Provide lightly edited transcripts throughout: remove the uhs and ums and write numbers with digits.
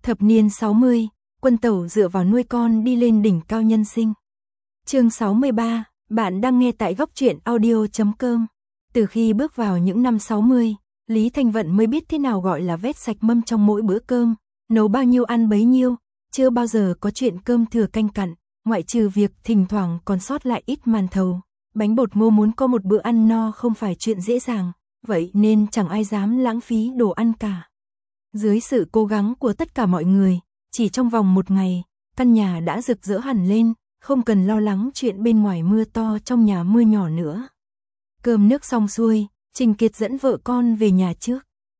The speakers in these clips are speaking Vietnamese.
Thập niên 60, Quân Tẩu dựa vào nuôi con đi lên đỉnh cao nhân sinh. Chương 63, bạn đang nghe tại góc truyện audio.com. Từ khi bước vào những năm 60, Lý Thanh Vận mới biết thế nào gọi là vét sạch mâm trong mỗi bữa cơm, nấu bao nhiêu ăn bấy nhiêu, chưa bao giờ có chuyện cơm thừa canh cặn, ngoại trừ việc thỉnh thoảng còn sót lại ít màn thầu. Bánh bột ngô muốn có một bữa ăn no không phải chuyện dễ dàng, vậy nên chẳng ai dám lãng phí đồ ăn cả. Dưới sự cố gắng của tất cả mọi người, chỉ trong vòng một ngày, căn nhà đã rực rỡ hẳn lên, không cần lo lắng chuyện bên ngoài mưa to trong nhà mưa nhỏ nữa. Cơm nước xong xuôi, Trình Kiệt dẫn vợ con về nhà trước.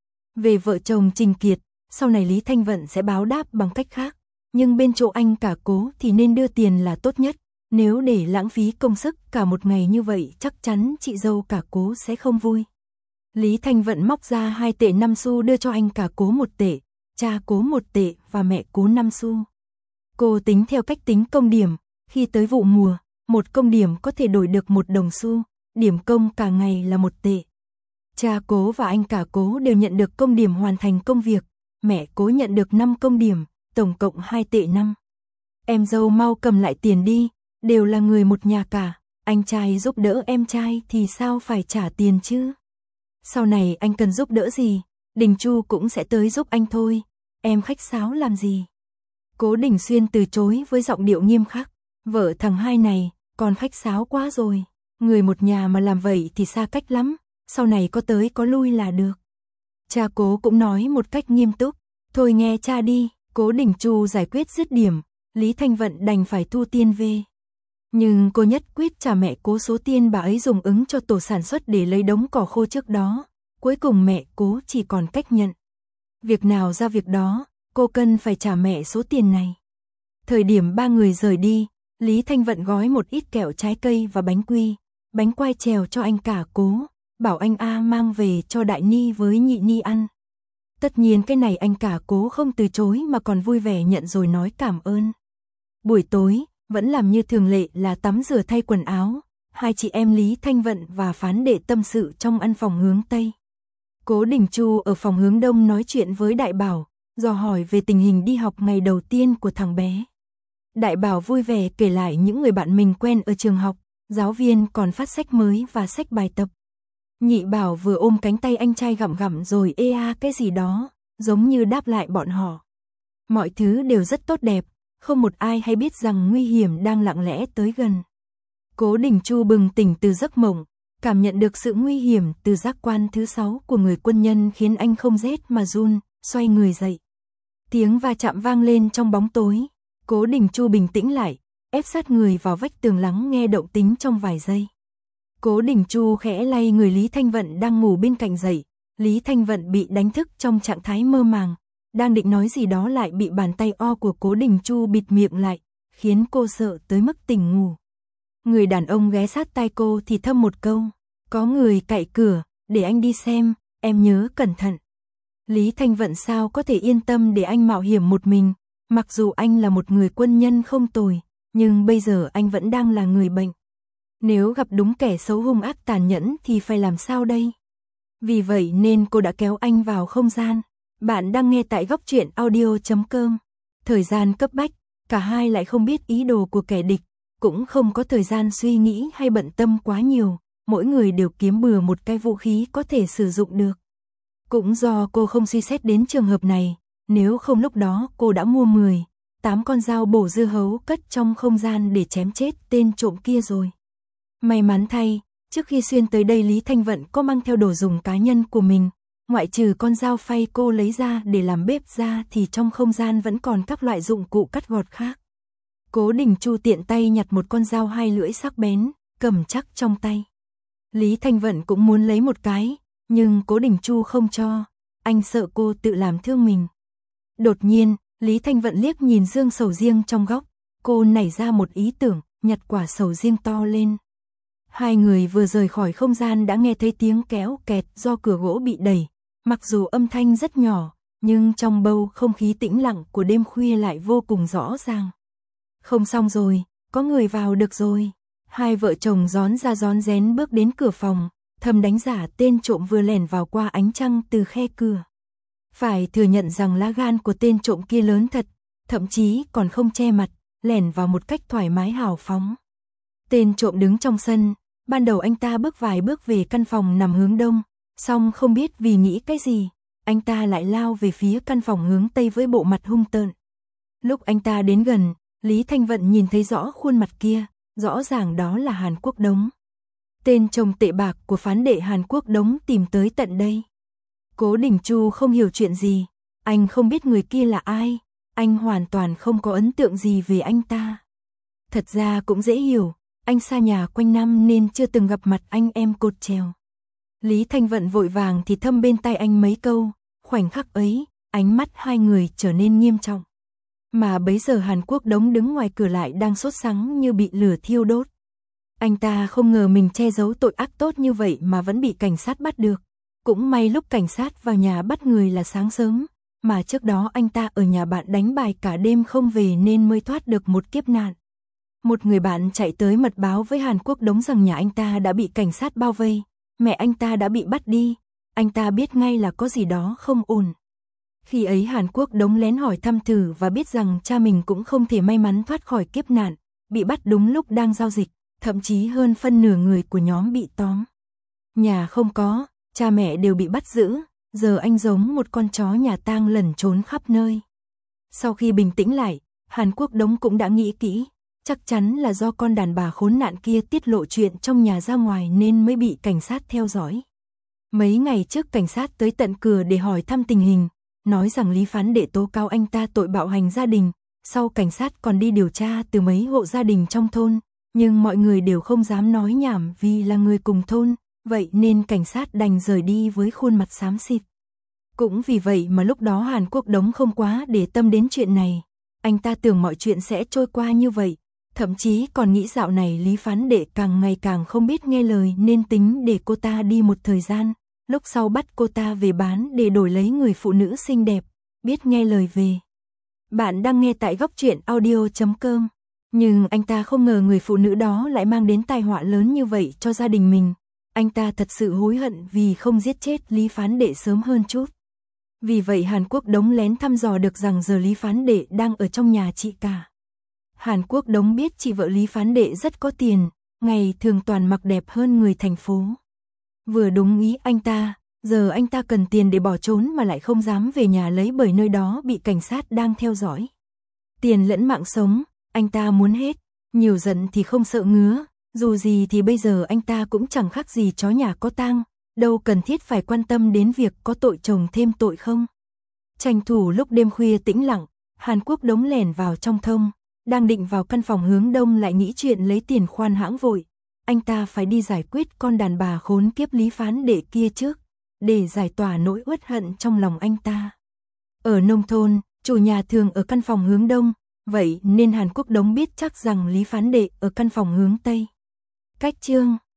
Về vợ chồng Trình Kiệt, sau này Lý Thanh Vận sẽ báo đáp bằng cách khác, nhưng bên chỗ anh cả Cố thì nên đưa tiền là tốt nhất. Nếu để lãng phí công sức cả một ngày như vậy chắc chắn chị dâu cả Cố sẽ không vui. Lý Thanh Vận móc ra 2 tệ 5 xu đưa cho anh cả Cố 1 tệ, cha Cố 1 tệ và mẹ Cố 5 xu. Cô tính theo cách tính công điểm, khi tới vụ mùa, 1 công điểm có thể đổi được 1 đồng xu, điểm công cả ngày là 1 tệ. Cha Cố và anh cả Cố đều nhận được công điểm hoàn thành công việc, mẹ Cố nhận được 5 công điểm, tổng cộng 2 tệ 5. Em dâu mau cầm lại tiền đi, đều là người một nhà cả, anh trai giúp đỡ em trai thì sao phải trả tiền chứ? Sau này anh cần giúp đỡ gì, Đình Chu cũng sẽ tới giúp anh thôi, em khách sáo làm gì? Cố Đình Xuyên từ chối với giọng điệu nghiêm khắc, vợ thằng hai này, còn khách sáo quá rồi, người một nhà mà làm vậy thì xa cách lắm, sau này có tới có lui là được. Cha Cố cũng nói một cách nghiêm túc, thôi nghe cha đi, Cố Đình Chu giải quyết dứt điểm, Lý Thanh Vận đành phải thu tiền về. Nhưng cô nhất quyết trả mẹ Cố số tiền bà ấy dùng ứng cho tổ sản xuất để lấy đống cỏ khô trước đó, cuối cùng mẹ Cố chỉ còn cách nhận. Việc nào ra việc đó, cô cần phải trả mẹ số tiền này. Thời điểm 3 người rời đi, Lý Thanh Vận gói một ít kẹo trái cây và bánh quai trèo cho anh cả Cố, bảo anh A mang về cho Đại Ni với Nhị Ni ăn. Tất nhiên cái này anh cả Cố không từ chối mà còn vui vẻ nhận rồi nói cảm ơn. Buổi tối, vẫn làm như thường lệ là tắm rửa thay quần áo, hai chị em Lý Thanh Vận và Phán Đệ tâm sự trong căn phòng hướng Tây. Cố Đình Chu ở phòng hướng Đông nói chuyện với Đại Bảo, dò hỏi về tình hình đi học ngày đầu tiên của thằng bé. Đại Bảo vui vẻ kể lại những người bạn mình quen ở trường học, giáo viên còn phát sách mới và sách bài tập. Nhị Bảo vừa ôm cánh tay anh trai gặm gặm rồi ê a cái gì đó, giống như đáp lại bọn họ. Mọi thứ đều rất tốt đẹp, không một ai hay biết rằng nguy hiểm đang lặng lẽ tới gần. Cố Đình Chu bừng tỉnh từ giấc mộng, cảm nhận được sự nguy hiểm từ giác quan thứ 6 của người quân nhân khiến anh không rét mà run, xoay người dậy. Tiếng va chạm vang lên trong bóng tối, Cố Đình Chu bình tĩnh lại, ép sát người vào vách tường lắng nghe động tĩnh trong vài giây. Cố Đình Chu khẽ lay người Lý Thanh Vận đang ngủ bên cạnh dậy, Lý Thanh Vận bị đánh thức trong trạng thái mơ màng, đang định nói gì đó lại bị bàn tay o của Cố Đình Chu bịt miệng lại, khiến cô sợ tới mức tỉnh ngủ. Người đàn ông ghé sát tai cô thì thầm một câu, có người cạy cửa, để anh đi xem, em nhớ cẩn thận. Lý Thanh Vận sao có thể yên tâm để anh mạo hiểm một mình, mặc dù anh là một người quân nhân không tồi, nhưng bây giờ anh vẫn đang là người bệnh. Nếu gặp đúng kẻ xấu hung ác tàn nhẫn thì phải làm sao đây? Vì vậy nên cô đã kéo anh vào không gian. Bạn đang nghe tại góc truyện audio.com. Thời gian cấp bách, cả hai lại không biết ý đồ của kẻ địch, cũng không có thời gian suy nghĩ hay bận tâm quá nhiều, mỗi người đều kiếm bừa một cái vũ khí có thể sử dụng được. Cũng do cô không suy xét đến trường hợp này, nếu không lúc đó cô đã mua 8 con dao bổ dưa hấu cất trong không gian để chém chết tên trộm kia rồi. May mắn thay, trước khi xuyên tới đây Lý Thanh Vận có mang theo đồ dùng cá nhân của mình, ngoại trừ con dao phay cô lấy ra để làm bếp ra thì trong không gian vẫn còn các loại dụng cụ cắt gọt khác. Cố Đình Chu tiện tay nhặt một con dao 2 lưỡi sắc bén, cầm chắc trong tay. Lý Thanh Vận cũng muốn lấy một cái, nhưng Cố Đình Chu không cho, anh sợ cô tự làm thương mình. Đột nhiên, Lý Thanh Vận liếc nhìn dương sầu riêng trong góc, cô nảy ra một ý tưởng, nhặt quả sầu riêng to lên. Hai người vừa rời khỏi không gian đã nghe thấy tiếng kéo kẹt do cửa gỗ bị đẩy, mặc dù âm thanh rất nhỏ, nhưng trong bầu không khí tĩnh lặng của đêm khuya lại vô cùng rõ ràng. Không xong rồi, có người vào được rồi. Hai vợ chồng rón ra rón rén bước đến cửa phòng, thầm đánh giả tên trộm vừa lẻn vào qua ánh trăng từ khe cửa. Phải thừa nhận rằng lá gan của tên trộm kia lớn thật, thậm chí còn không che mặt, lẻn vào một cách thoải mái hào phóng. Tên trộm đứng trong sân, ban đầu anh ta bước vài bước về căn phòng nằm hướng đông, song không biết vì nghĩ cái gì, anh ta lại lao về phía căn phòng hướng tây với bộ mặt hung tợn. Lúc anh ta đến gần, Lý Thanh Vận nhìn thấy rõ khuôn mặt kia, rõ ràng đó là Hàn Quốc Đống. Tên chồng tệ bạc của phán đệ Hàn Quốc Đống tìm tới tận đây. Cố Đình Chu không hiểu chuyện gì, anh không biết người kia là ai, anh hoàn toàn không có ấn tượng gì về anh ta. Thật ra cũng dễ hiểu, anh xa nhà quanh năm nên chưa từng gặp mặt anh em cột trèo. Lý Thanh Vận vội vàng thì thầm bên tai anh mấy câu, khoảnh khắc ấy, ánh mắt hai người trở nên nghiêm trọng. Mà bấy giờ Hàn Quốc Đống đứng ngoài cửa lại đang sốt sắng như bị lửa thiêu đốt. Anh ta không ngờ mình che giấu tội ác tốt như vậy mà vẫn bị cảnh sát bắt được. Cũng may lúc cảnh sát vào nhà bắt người là sáng sớm, mà trước đó anh ta ở nhà bạn đánh bài cả đêm không về nên mới thoát được một kiếp nạn. Một người bạn chạy tới mật báo với Hàn Quốc Đống rằng nhà anh ta đã bị cảnh sát bao vây, mẹ anh ta đã bị bắt đi, anh ta biết ngay là có gì đó không ổn. Khi ấy Hàn Quốc Đống lén hỏi thăm thử và biết rằng cha mình cũng không thể may mắn thoát khỏi kiếp nạn, bị bắt đúng lúc đang giao dịch, thậm chí hơn phân nửa người của nhóm bị tóm. Nhà không có, cha mẹ đều bị bắt giữ, giờ anh giống một con chó nhà tang lẩn trốn khắp nơi. Sau khi bình tĩnh lại, Hàn Quốc Đống cũng đã nghĩ kỹ, chắc chắn là do con đàn bà khốn nạn kia tiết lộ chuyện trong nhà ra ngoài nên mới bị cảnh sát theo dõi. Mấy ngày trước cảnh sát tới tận cửa để hỏi thăm tình hình, nói rằng Lý phán đệ tố cáo anh ta tội bạo hành gia đình, sau cảnh sát còn đi điều tra từ mấy hộ gia đình trong thôn, nhưng mọi người đều không dám nói nhảm vì là người cùng thôn, vậy nên cảnh sát đành rời đi với khuôn mặt xám xịt. Cũng vì vậy mà lúc đó Hàn Quốc Đống không quá để tâm đến chuyện này, anh ta tưởng mọi chuyện sẽ trôi qua như vậy, thậm chí còn nghĩ dạo này Lý phán đệ càng ngày càng không biết nghe lời nên tính để cô ta đi một thời gian, lúc sau bắt cô ta về bán để đổi lấy người phụ nữ xinh đẹp, biết nghe lời về. Bạn đang nghe tại Góc Truyện Audio.com, nhưng anh ta không ngờ người phụ nữ đó lại mang đến tai họa lớn như vậy cho gia đình mình. Anh ta thật sự hối hận vì không giết chết Lý phán đệ sớm hơn chút. Vì vậy Hàn Quốc Đống lén thăm dò được rằng giờ Lý phán đệ đang ở trong nhà chị cả. Hàn Quốc Đống biết chị vợ Lý phán đệ rất có tiền, ngày thường toàn mặc đẹp hơn người thành phố. Vừa đúng ý anh ta, giờ anh ta cần tiền để bỏ trốn mà lại không dám về nhà lấy bởi nơi đó bị cảnh sát đang theo dõi. Tiền lẫn mạng sống, anh ta muốn hết, nhiều giận thì không sợ ngứa, dù gì thì bây giờ anh ta cũng chẳng khác gì chó nhà có tang, đâu cần thiết phải quan tâm đến việc có tội chồng thêm tội không. Tranh thủ lúc đêm khuya tĩnh lặng, Hàn Quốc Đống lẻn vào trong thông, đang định vào căn phòng hướng đông lại nghĩ chuyện lấy tiền khoan hãng vội. Anh ta phải đi giải quyết con đàn bà khốn kiếp Lý phán đệ kia trước, để giải tỏa nỗi uất hận trong lòng anh ta. Ở nông thôn, chủ nhà thường ở căn phòng hướng đông, vậy nên Hàn Quốc Đống biết chắc rằng Lý phán đệ ở căn phòng hướng tây. Cách chương